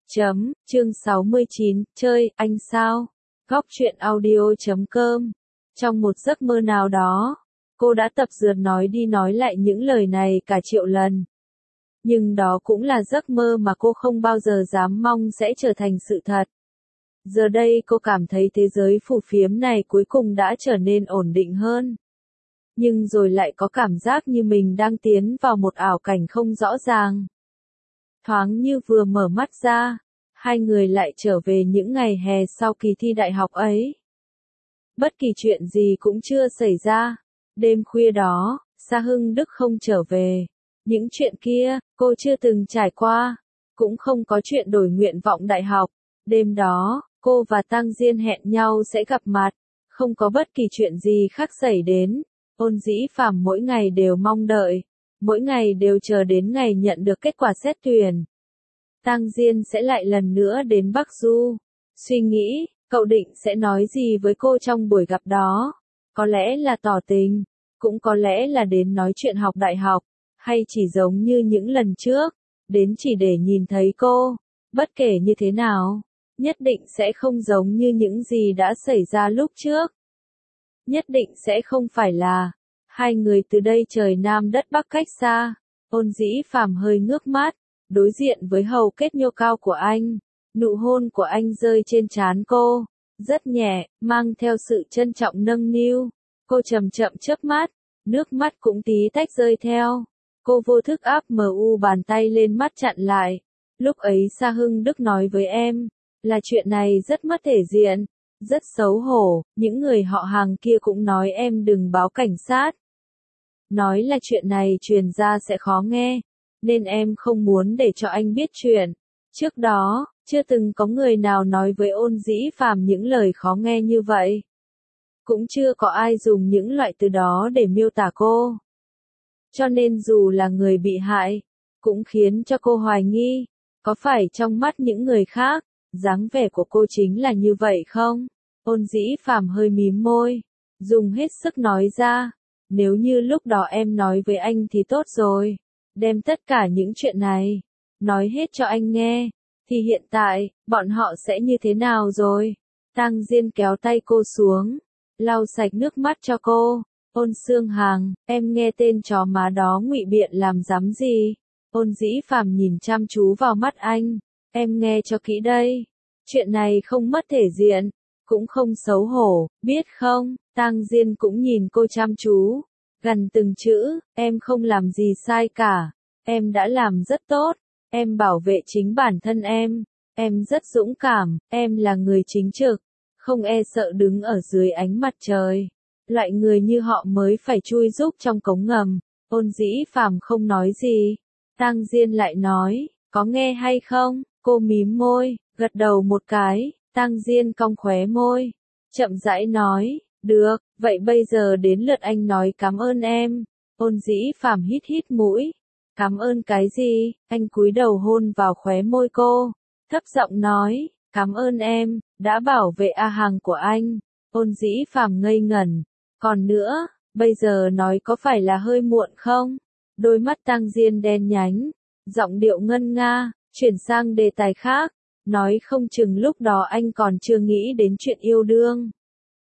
Chương 69, chơi, anh sao? Góc truyện audio.com. Trong một giấc mơ nào đó, cô đã tập dượt nói đi nói lại những lời này cả triệu lần. Nhưng đó cũng là giấc mơ mà cô không bao giờ dám mong sẽ trở thành sự thật. Giờ đây cô cảm thấy thế giới phù phiếm này cuối cùng đã trở nên ổn định hơn. Nhưng rồi lại có cảm giác như mình đang tiến vào một ảo cảnh không rõ ràng. Thoáng như vừa mở mắt ra, hai người lại trở về những ngày hè sau kỳ thi đại học ấy. Bất kỳ chuyện gì cũng chưa xảy ra. Đêm khuya đó, Sa Hưng Đức không trở về. Những chuyện kia, cô chưa từng trải qua. Cũng không có chuyện đổi nguyện vọng đại học. Đêm đó, cô và Tăng Diên hẹn nhau sẽ gặp mặt. Không có bất kỳ chuyện gì khác xảy đến. Ôn Dĩ Phàm mỗi ngày đều mong đợi. Mỗi ngày đều chờ đến ngày nhận được kết quả xét tuyển. Tăng Diên sẽ lại lần nữa đến Bắc Du. Suy nghĩ, cậu định sẽ nói gì với cô trong buổi gặp đó? Có lẽ là tỏ tình, cũng có lẽ là đến nói chuyện học đại học, hay chỉ giống như những lần trước, đến chỉ để nhìn thấy cô. Bất kể như thế nào, nhất định sẽ không giống như những gì đã xảy ra lúc trước. Nhất định sẽ không phải là hai người từ đây trời Nam đất Bắc cách xa. Ôn Dĩ Phàm hơi ngước mắt, đối diện với hầu kết nhô cao của anh. Nụ hôn của anh rơi trên trán cô, rất nhẹ, mang theo sự trân trọng nâng niu. Cô chậm chậm chớp mắt, nước mắt cũng tí tách rơi theo. Cô vô thức áp bàn tay lên mắt chặn lại. Lúc ấy Sa Hưng Đức nói với em, là chuyện này rất mất thể diện, rất xấu hổ, những người họ hàng kia cũng nói em đừng báo cảnh sát. Nói là chuyện này truyền ra sẽ khó nghe, nên em không muốn để cho anh biết chuyện. Trước đó, chưa từng có người nào nói với Ôn Dĩ Phàm những lời khó nghe như vậy. Cũng chưa có ai dùng những loại từ đó để miêu tả cô. Cho nên dù là người bị hại, cũng khiến cho cô hoài nghi, có phải trong mắt những người khác, dáng vẻ của cô chính là như vậy không? Ôn Dĩ Phàm hơi mím môi, dùng hết sức nói ra, nếu như lúc đó em nói với anh thì tốt rồi, đem tất cả những chuyện này, nói hết cho anh nghe, thì hiện tại, bọn họ sẽ như thế nào rồi? Tăng Diên kéo tay cô xuống, lau sạch nước mắt cho cô. Ôn Xương Hàng, em nghe tên chó má đó ngụy biện làm dám gì? Ôn Dĩ Phàm nhìn chăm chú vào mắt anh, em nghe cho kỹ đây. Chuyện này không mất thể diện, cũng không xấu hổ, biết không? Tăng Diên cũng nhìn cô chăm chú, gần từng chữ, em không làm gì sai cả, em đã làm rất tốt, em bảo vệ chính bản thân em rất dũng cảm, em là người chính trực, không e sợ đứng ở dưới ánh mặt trời. Loại người như họ mới phải chui rúc trong cống ngầm. Ôn Dĩ Phàm không nói gì. Tăng Diên lại nói, có nghe hay không? Cô mím môi, gật đầu một cái. Tăng Diên cong khóe môi, chậm rãi nói, được, vậy bây giờ đến lượt anh nói cảm ơn em. Ôn Dĩ Phàm hít hít mũi. Cảm ơn cái gì? Anh cúi đầu hôn vào khóe môi cô, thấp giọng nói, cảm ơn em, đã bảo vệ A Hằng của anh. Ôn Dĩ Phàm ngây ngẩn. Còn nữa, bây giờ nói có phải là hơi muộn không? Đôi mắt Tăng Diên đen nhánh, giọng điệu ngân nga, chuyển sang đề tài khác, nói không chừng lúc đó anh còn chưa nghĩ đến chuyện yêu đương.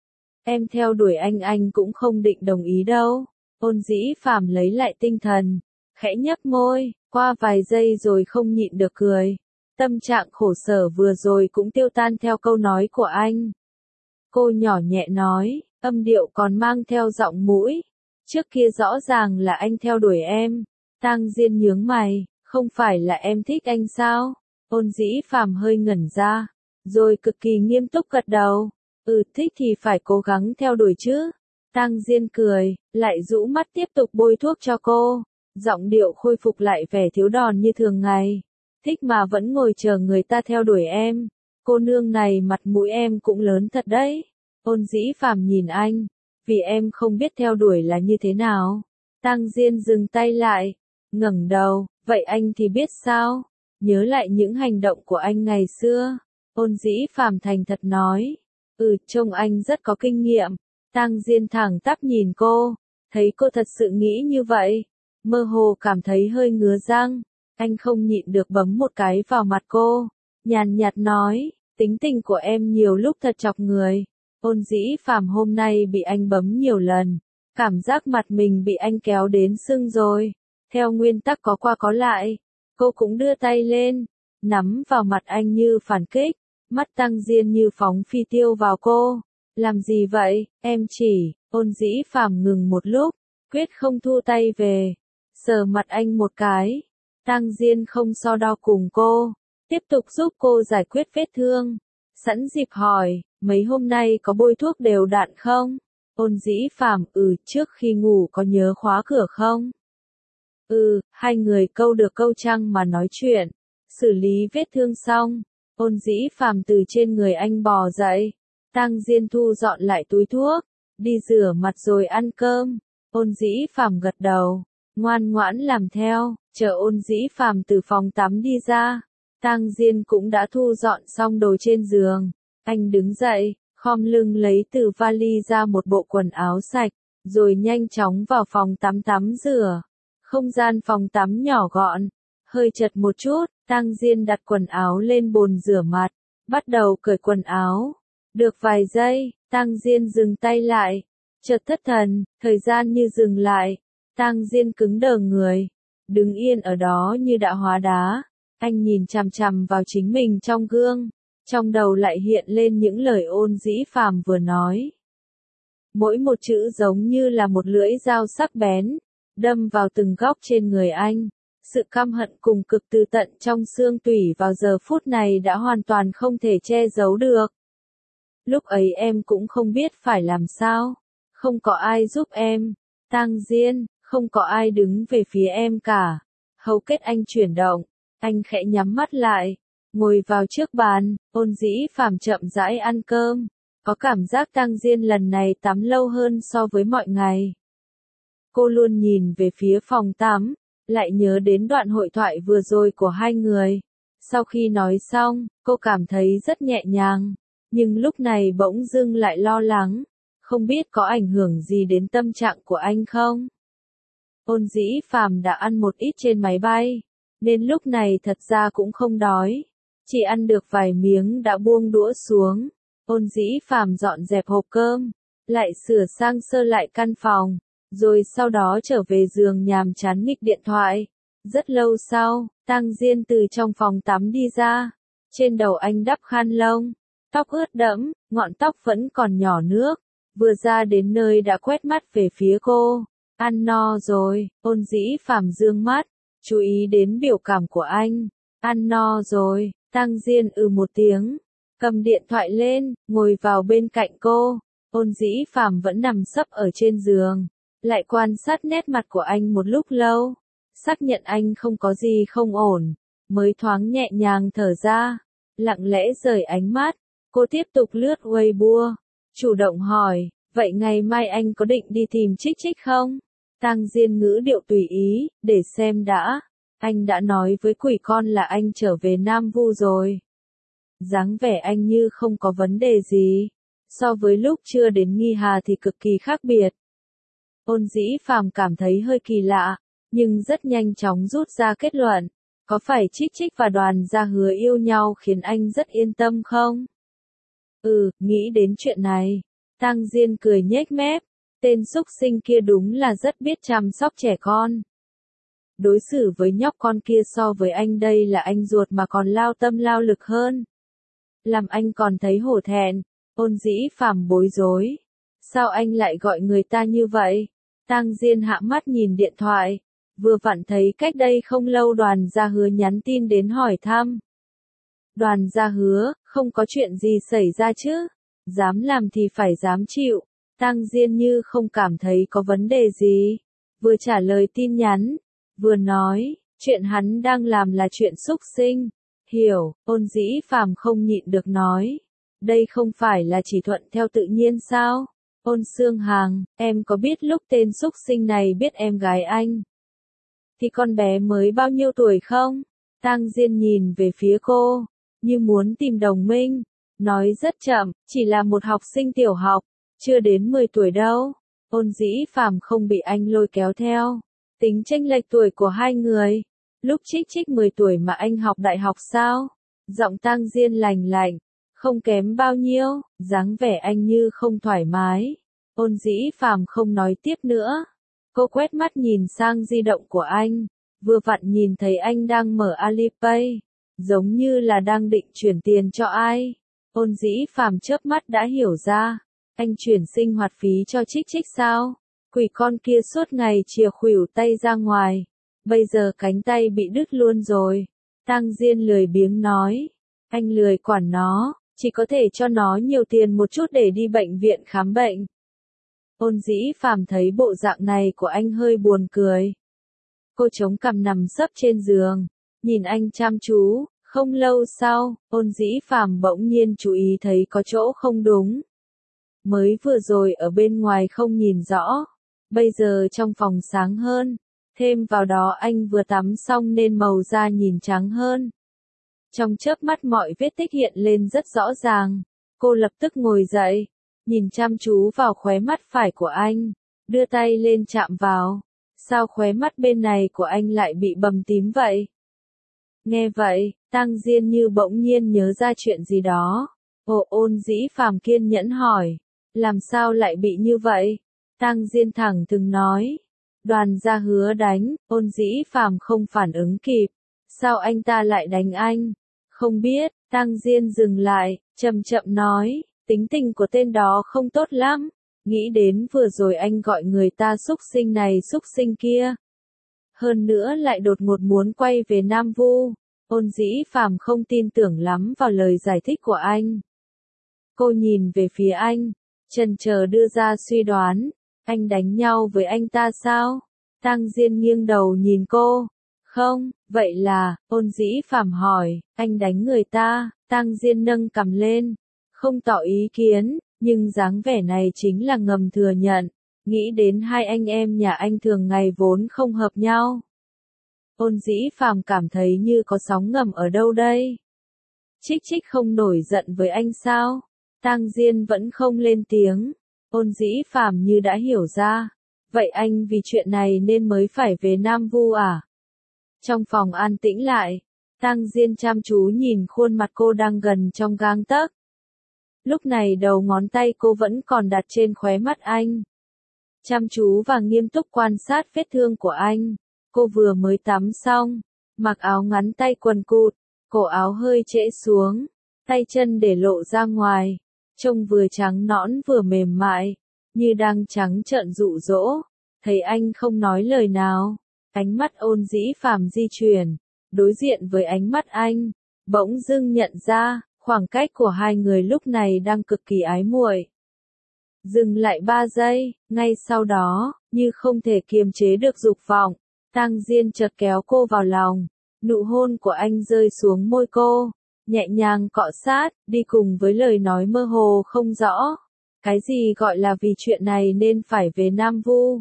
Em theo đuổi anh cũng không định đồng ý đâu. Ôn Dĩ Phàm lấy lại tinh thần, khẽ nhấp môi, qua vài giây rồi không nhịn được cười. Tâm trạng khổ sở vừa rồi cũng tiêu tan theo câu nói của anh. Cô nhỏ nhẹ nói, âm điệu còn mang theo giọng mũi. Trước kia rõ ràng là anh theo đuổi em. Tăng Diên nhướng mày, không phải là em thích anh sao? Ôn Dĩ Phàm hơi ngẩn ra, rồi cực kỳ nghiêm túc gật đầu. Thích thì phải cố gắng theo đuổi chứ. Tăng Diên cười, lại rũ mắt tiếp tục bôi thuốc cho cô. Giọng điệu khôi phục lại vẻ thiếu đòn như thường ngày. Thích mà vẫn ngồi chờ người ta theo đuổi em. Cô nương này mặt mũi em cũng lớn thật đấy. Ôn Dĩ Phàm nhìn anh, vì em không biết theo đuổi là như thế nào. Tăng Diên dừng tay lại, ngẩng đầu, vậy anh thì biết sao? Nhớ lại những hành động của anh ngày xưa. Ôn Dĩ Phàm thành thật nói, trông anh rất có kinh nghiệm. Tăng Diên thẳng tắp nhìn cô, thấy cô thật sự nghĩ như vậy, mơ hồ cảm thấy hơi ngứa răng. Anh không nhịn được bấm một cái vào mặt cô, nhàn nhạt nói, tính tình của em nhiều lúc thật chọc người. Ôn Dĩ Phàm hôm nay bị anh bấm nhiều lần, cảm giác mặt mình bị anh kéo đến sưng rồi. Theo nguyên tắc có qua có lại, cô cũng đưa tay lên, nắm vào mặt anh như phản kích, mắt Tăng Diên như phóng phi tiêu vào cô. Làm gì vậy, em chỉ, Ôn Dĩ Phàm ngừng một lúc, quyết không thu tay về, sờ mặt anh một cái. Tăng Diên không so đo cùng cô, tiếp tục giúp cô giải quyết vết thương. Sẵn dịp hỏi, mấy hôm nay có bôi thuốc đều đặn không? Ôn Dĩ Phàm, trước khi ngủ có nhớ khóa cửa không? Hai người câu được câu trăng mà nói chuyện. Xử lý vết thương xong, Ôn Dĩ Phàm từ trên người anh bò dậy. Tăng Diên thu dọn lại túi thuốc, đi rửa mặt rồi ăn cơm. Ôn Dĩ Phàm gật đầu, ngoan ngoãn làm theo, chờ Ôn Dĩ Phàm từ phòng tắm đi ra. Tăng Diên cũng đã thu dọn xong đồ trên giường. Anh đứng dậy, khom lưng lấy từ vali ra một bộ quần áo sạch, rồi nhanh chóng vào phòng tắm tắm rửa. Không gian phòng tắm nhỏ gọn, hơi chật một chút, Tăng Diên đặt quần áo lên bồn rửa mặt, bắt đầu cởi quần áo. Được vài giây, Tăng Diên dừng tay lại, chợt thất thần, thời gian như dừng lại. Tăng Diên cứng đờ người, đứng yên ở đó như đã hóa đá. Anh nhìn chằm chằm vào chính mình trong gương, trong đầu lại hiện lên những lời Ôn Dĩ Phàm vừa nói. Mỗi một chữ giống như là một lưỡi dao sắc bén, đâm vào từng góc trên người anh. Sự căm hận cùng cực từ tận trong xương tủy vào giờ phút này đã hoàn toàn không thể che giấu được. Lúc ấy em cũng không biết phải làm sao. Không có ai giúp em. Tăng Diên, không có ai đứng về phía em cả. Hầu kết anh chuyển động. Anh khẽ nhắm mắt lại. Ngồi vào trước bàn, Ôn Dĩ Phàm chậm rãi ăn cơm. Có cảm giác Tăng Diên lần này tắm lâu hơn so với mọi ngày. Cô luôn nhìn về phía phòng tắm, lại nhớ đến đoạn hội thoại vừa rồi của hai người. Sau khi nói xong, cô cảm thấy rất nhẹ nhàng, nhưng lúc này bỗng dưng lại lo lắng, không biết có ảnh hưởng gì đến tâm trạng của anh không? Ôn Dĩ Phàm đã ăn một ít trên máy bay, nên lúc này thật ra cũng không đói, chỉ ăn được vài miếng đã buông đũa xuống. Ôn Dĩ Phàm dọn dẹp hộp cơm, lại sửa sang sơ lại căn phòng, rồi sau đó trở về giường nhàm chán nghịch điện thoại. Rất lâu sau, Tăng Diên từ trong phòng tắm đi ra. Trên đầu anh đắp khăn lông, tóc ướt đẫm, ngọn tóc vẫn còn nhỏ nước. Vừa ra đến nơi đã quét mắt về phía cô. Ăn no rồi, Ôn Dĩ Phàm dương mắt, chú ý đến biểu cảm của anh. Ăn no rồi, Tăng Diên một tiếng, cầm điện thoại lên, ngồi vào bên cạnh cô. Ôn Dĩ Phàm vẫn nằm sấp ở trên giường, lại quan sát nét mặt của anh một lúc lâu, xác nhận anh không có gì không ổn, mới thoáng nhẹ nhàng thở ra, lặng lẽ rời ánh mắt. Cô tiếp tục lướt Weibo, chủ động hỏi, vậy ngày mai anh có định đi tìm Trích Trích không? Tăng Diên ngữ điệu tùy ý, để xem đã. Anh đã nói với quỷ con là anh trở về Nam Vu rồi. Dáng vẻ anh như không có vấn đề gì. So với lúc chưa đến Nghi Hà thì cực kỳ khác biệt. Ôn Dĩ Phàm cảm thấy hơi kỳ lạ, nhưng rất nhanh chóng rút ra kết luận. Có phải Trích Trích và Đoàn Gia Hứa yêu nhau khiến anh rất yên tâm không? Nghĩ đến chuyện này. Tăng Diên cười nhếch mép. Tên xúc sinh kia đúng là rất biết chăm sóc trẻ con. Đối xử với nhóc con kia so với anh đây là anh ruột mà còn lao tâm lao lực hơn. Làm anh còn thấy hổ thẹn. Ôn Dĩ Phàm bối rối. Sao anh lại gọi người ta như vậy? Tăng Diên hạ mắt nhìn điện thoại. Vừa vặn thấy cách đây không lâu Đoàn Gia Hứa nhắn tin đến hỏi thăm. Đoàn Gia Hứa, không có chuyện gì xảy ra chứ? Dám làm thì phải dám chịu. Tăng Diên như không cảm thấy có vấn đề gì. Vừa trả lời tin nhắn, vừa nói, chuyện hắn đang làm là chuyện xúc sinh. Hiểu, Ôn Dĩ Phàm không nhịn được nói. Đây không phải là chỉ thuận theo tự nhiên sao? Ôn Xương Hàng, em có biết lúc tên xúc sinh này biết em gái anh thì con bé mới bao nhiêu tuổi không? Tăng Diên nhìn về phía cô, như muốn tìm đồng minh, nói rất chậm, chỉ là một học sinh tiểu học, chưa đến 10 tuổi đâu. Ôn Dĩ Phàm không bị anh lôi kéo theo. Tính chênh lệch tuổi của hai người. Lúc Trích Trích 10 tuổi mà anh học đại học sao? Giọng Tang Diên lành lạnh, không kém bao nhiêu, dáng vẻ anh như không thoải mái. Ôn Dĩ Phàm không nói tiếp nữa. Cô quét mắt nhìn sang di động của anh, vừa vặn nhìn thấy anh đang mở Alipay, giống như là đang định chuyển tiền cho ai. Ôn Dĩ Phàm chớp mắt đã hiểu ra, anh chuyển sinh hoạt phí cho Trích Trích sao? Quỷ con kia suốt ngày chìa khuỷu tay ra ngoài, bây giờ cánh tay bị đứt luôn rồi. Tang Diên lười biếng nói, anh lười quản nó, chỉ có thể cho nó nhiều tiền một chút để đi bệnh viện khám bệnh. Ôn Dĩ Phàm thấy bộ dạng này của anh hơi buồn cười. Cô chống cằm nằm sấp trên giường, nhìn anh chăm chú. Không lâu sau, Ôn Dĩ Phàm bỗng nhiên chú ý thấy có chỗ không đúng. Mới vừa rồi ở bên ngoài không nhìn rõ, bây giờ trong phòng sáng hơn, thêm vào đó anh vừa tắm xong nên màu da nhìn trắng hơn. Trong chớp mắt mọi vết tích hiện lên rất rõ ràng, cô lập tức ngồi dậy, nhìn chăm chú vào khóe mắt phải của anh, đưa tay lên chạm vào. Sao khóe mắt bên này của anh lại bị bầm tím vậy? Nghe vậy, Tang Diên như bỗng nhiên nhớ ra chuyện gì đó. Ôn Dĩ Phàm kiên nhẫn hỏi, làm sao lại bị như vậy? Tang Diên thẳng thừng nói, Đoàn Gia Hứa đánh. Ôn Dĩ Phàm không phản ứng kịp, sao anh ta lại đánh anh? Không biết. Tang Diên dừng lại, chậm chậm nói, tính tình của tên đó không tốt lắm. Nghĩ đến vừa rồi anh gọi người ta xúc sinh này xúc sinh kia. Hơn nữa lại đột ngột muốn quay về Nam Vu. Ôn Dĩ Phàm không tin tưởng lắm vào lời giải thích của anh. Cô nhìn về phía anh, chần chờ đưa ra suy đoán, anh đánh nhau với anh ta sao? Tang Diên nghiêng đầu nhìn cô. Không, vậy là, Ôn Dĩ Phàm hỏi, anh đánh người ta. Tang Diên nâng cằm lên, không tỏ ý kiến, nhưng dáng vẻ này chính là ngầm thừa nhận, nghĩ đến hai anh em nhà anh thường ngày vốn không hợp nhau. Ôn Dĩ Phàm cảm thấy như có sóng ngầm ở đâu đây. Trích Trích không nổi giận với anh sao? Tang Diên vẫn không lên tiếng. Ôn Dĩ Phàm như đã hiểu ra. Vậy anh vì chuyện này nên mới phải về Nam Vu à? Trong phòng an tĩnh lại, Tang Diên chăm chú nhìn khuôn mặt cô đang gần trong gang tấc. Lúc này đầu ngón tay cô vẫn còn đặt trên khóe mắt anh. Chăm chú và nghiêm túc quan sát vết thương của anh. Cô vừa mới tắm xong, mặc áo ngắn tay quần cụt, cổ áo hơi trễ xuống, tay chân để lộ ra ngoài, trông vừa trắng nõn vừa mềm mại, như đang trắng trợn dụ dỗ. Thấy anh không nói lời nào, ánh mắt Ôn Dĩ Phàm di chuyển, đối diện với ánh mắt anh, bỗng dưng nhận ra, khoảng cách của hai người lúc này đang cực kỳ ái muội. Dừng lại 3 giây, ngay sau đó, như không thể kiềm chế được dục vọng, Tang Diên chợt kéo cô vào lòng, nụ hôn của anh rơi xuống môi cô, nhẹ nhàng cọ sát, đi cùng với lời nói mơ hồ không rõ. Cái gì gọi là vì chuyện này nên phải về Nam Vu?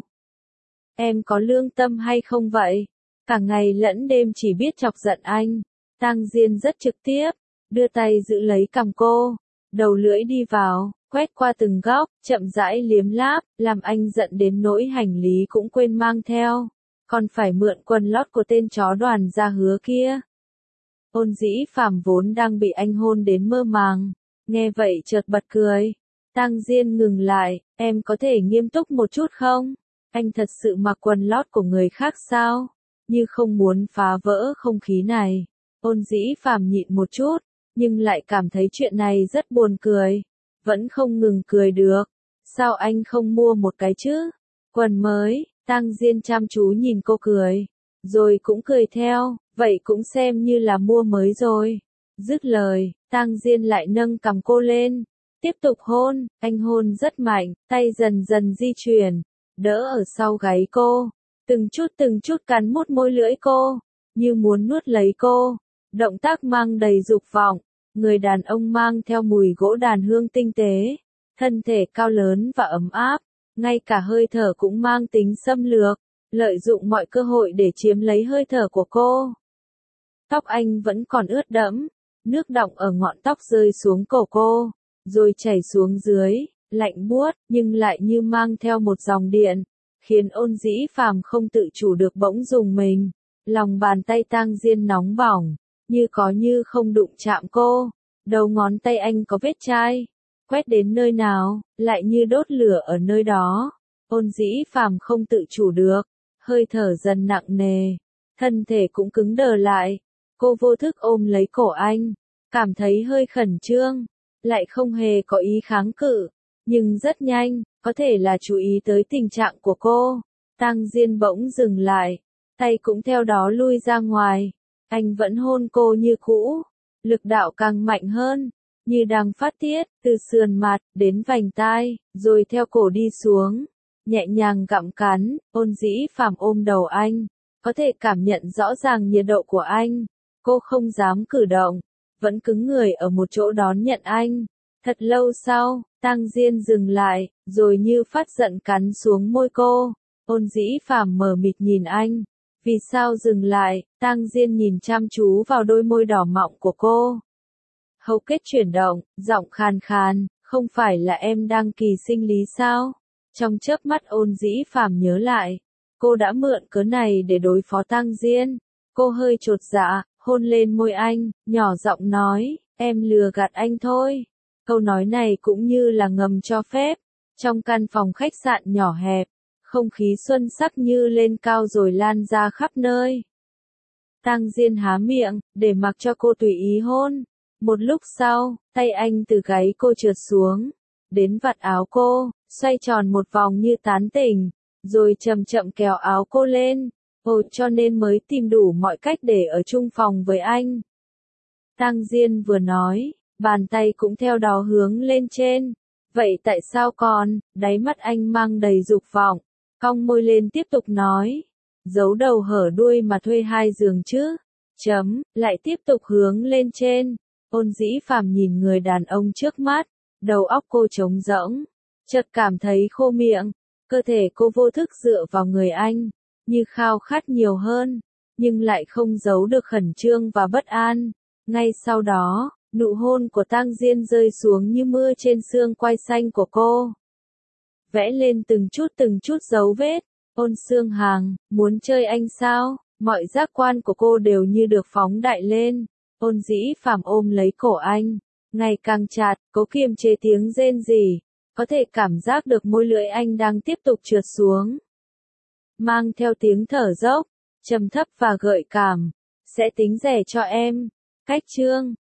Em có lương tâm hay không vậy? Cả ngày lẫn đêm chỉ biết chọc giận anh. Tang Diên rất trực tiếp, đưa tay giữ lấy cằm cô, đầu lưỡi đi vào, quét qua từng góc, chậm rãi liếm láp, làm anh giận đến nỗi hành lý cũng quên mang theo, còn phải mượn quần lót của tên chó Đoàn Gia Hứa kia. Ôn Dĩ Phàm vốn đang bị anh hôn đến mơ màng, nghe vậy chợt bật cười. Tang Diên ngừng lại, em có thể nghiêm túc một chút không? Anh thật sự mặc quần lót của người khác sao? Như không muốn phá vỡ không khí này. Ôn Dĩ Phàm nhịn một chút, nhưng lại cảm thấy chuyện này rất buồn cười. Vẫn không ngừng cười được. Sao anh không mua một cái chứ? Quần mới. Tang Diên chăm chú nhìn cô cười, rồi cũng cười theo, vậy cũng xem như là mua mới rồi. Dứt lời, Tang Diên lại nâng cằm cô lên, tiếp tục hôn, anh hôn rất mạnh, tay dần dần di chuyển, đỡ ở sau gáy cô, từng chút cắn mút môi lưỡi cô, như muốn nuốt lấy cô. Động tác mang đầy dục vọng, người đàn ông mang theo mùi gỗ đàn hương tinh tế, thân thể cao lớn và ấm áp, ngay cả hơi thở cũng mang tính xâm lược, lợi dụng mọi cơ hội để chiếm lấy hơi thở của cô. Tóc anh vẫn còn ướt đẫm, nước đọng ở ngọn tóc rơi xuống cổ cô, rồi chảy xuống dưới, lạnh buốt, nhưng lại như mang theo một dòng điện, khiến Ôn Dĩ Phàm không tự chủ được bỗng rùng mình. Lòng bàn tay Tang Diên nóng bỏng, như có như không đụng chạm cô. Đầu ngón tay anh có vết chai, quét đến nơi nào, lại như đốt lửa ở nơi đó. Ôn Dĩ Phàm không tự chủ được, hơi thở dần nặng nề, thân thể cũng cứng đờ lại. Cô vô thức ôm lấy cổ anh, cảm thấy hơi khẩn trương, lại không hề có ý kháng cự, nhưng rất nhanh, có thể là chú ý tới tình trạng của cô. Tang Diên bỗng dừng lại, tay cũng theo đó lui ra ngoài. Anh vẫn hôn cô như cũ, lực đạo càng mạnh hơn, như đang phát tiết, từ sườn mặt, đến vành tai, rồi theo cổ đi xuống, nhẹ nhàng gặm cắn. Ôn Dĩ Phàm ôm đầu anh, có thể cảm nhận rõ ràng nhiệt độ của anh. Cô không dám cử động, vẫn cứng người ở một chỗ đón nhận anh. Thật lâu sau, Tang Diên dừng lại, rồi như phát giận cắn xuống môi cô. Ôn Dĩ Phàm mờ mịt nhìn anh. Vì sao dừng lại? Tang Diên nhìn chăm chú vào đôi môi đỏ mọng của cô. Hầu kết chuyển động, giọng khàn khàn, không phải là em đang kỳ sinh lý sao? Trong chớp mắt Ôn Dĩ Phàm nhớ lại, cô đã mượn cớ này để đối phó Tang Diên. Cô hơi chột dạ, hôn lên môi anh, nhỏ giọng nói, em lừa gạt anh thôi. Câu nói này cũng như là ngầm cho phép. Trong căn phòng khách sạn nhỏ hẹp, không khí xuân sắc như lên cao rồi lan ra khắp nơi. Tang Diên há miệng, để mặc cho cô tùy ý hôn. Một lúc sau, tay anh từ gáy cô trượt xuống, đến vạt áo cô, xoay tròn một vòng như tán tỉnh, rồi chậm chậm kéo áo cô lên. Ồ, cho nên mới tìm đủ mọi cách để ở chung phòng với anh. Tang Diên vừa nói, bàn tay cũng theo đó hướng lên trên. Vậy tại sao còn? Đáy mắt anh mang đầy dục vọng, cong môi lên tiếp tục nói. Giấu đầu hở đuôi mà thuê 2 giường chứ? Lại tiếp tục hướng lên trên. Ôn Dĩ Phàm nhìn người đàn ông trước mắt, đầu óc cô trống rỗng, chợt cảm thấy khô miệng, cơ thể cô vô thức dựa vào người anh, như khao khát nhiều hơn, nhưng lại không giấu được khẩn trương và bất an. Ngay sau đó, nụ hôn của Tang Diên rơi xuống như mưa trên xương quai xanh của cô, vẽ lên từng chút dấu vết. Ôn Xương Hàng, muốn chơi anh sao? Mọi giác quan của cô đều như được phóng đại lên. Ôn Dĩ Phàm ôm lấy cổ anh, ngày càng chặt, cố kiềm chế tiếng rên rỉ, có thể cảm giác được môi lưỡi anh đang tiếp tục trượt xuống, mang theo tiếng thở dốc, trầm thấp và gợi cảm. Sẽ tính rẻ cho em. Cách chương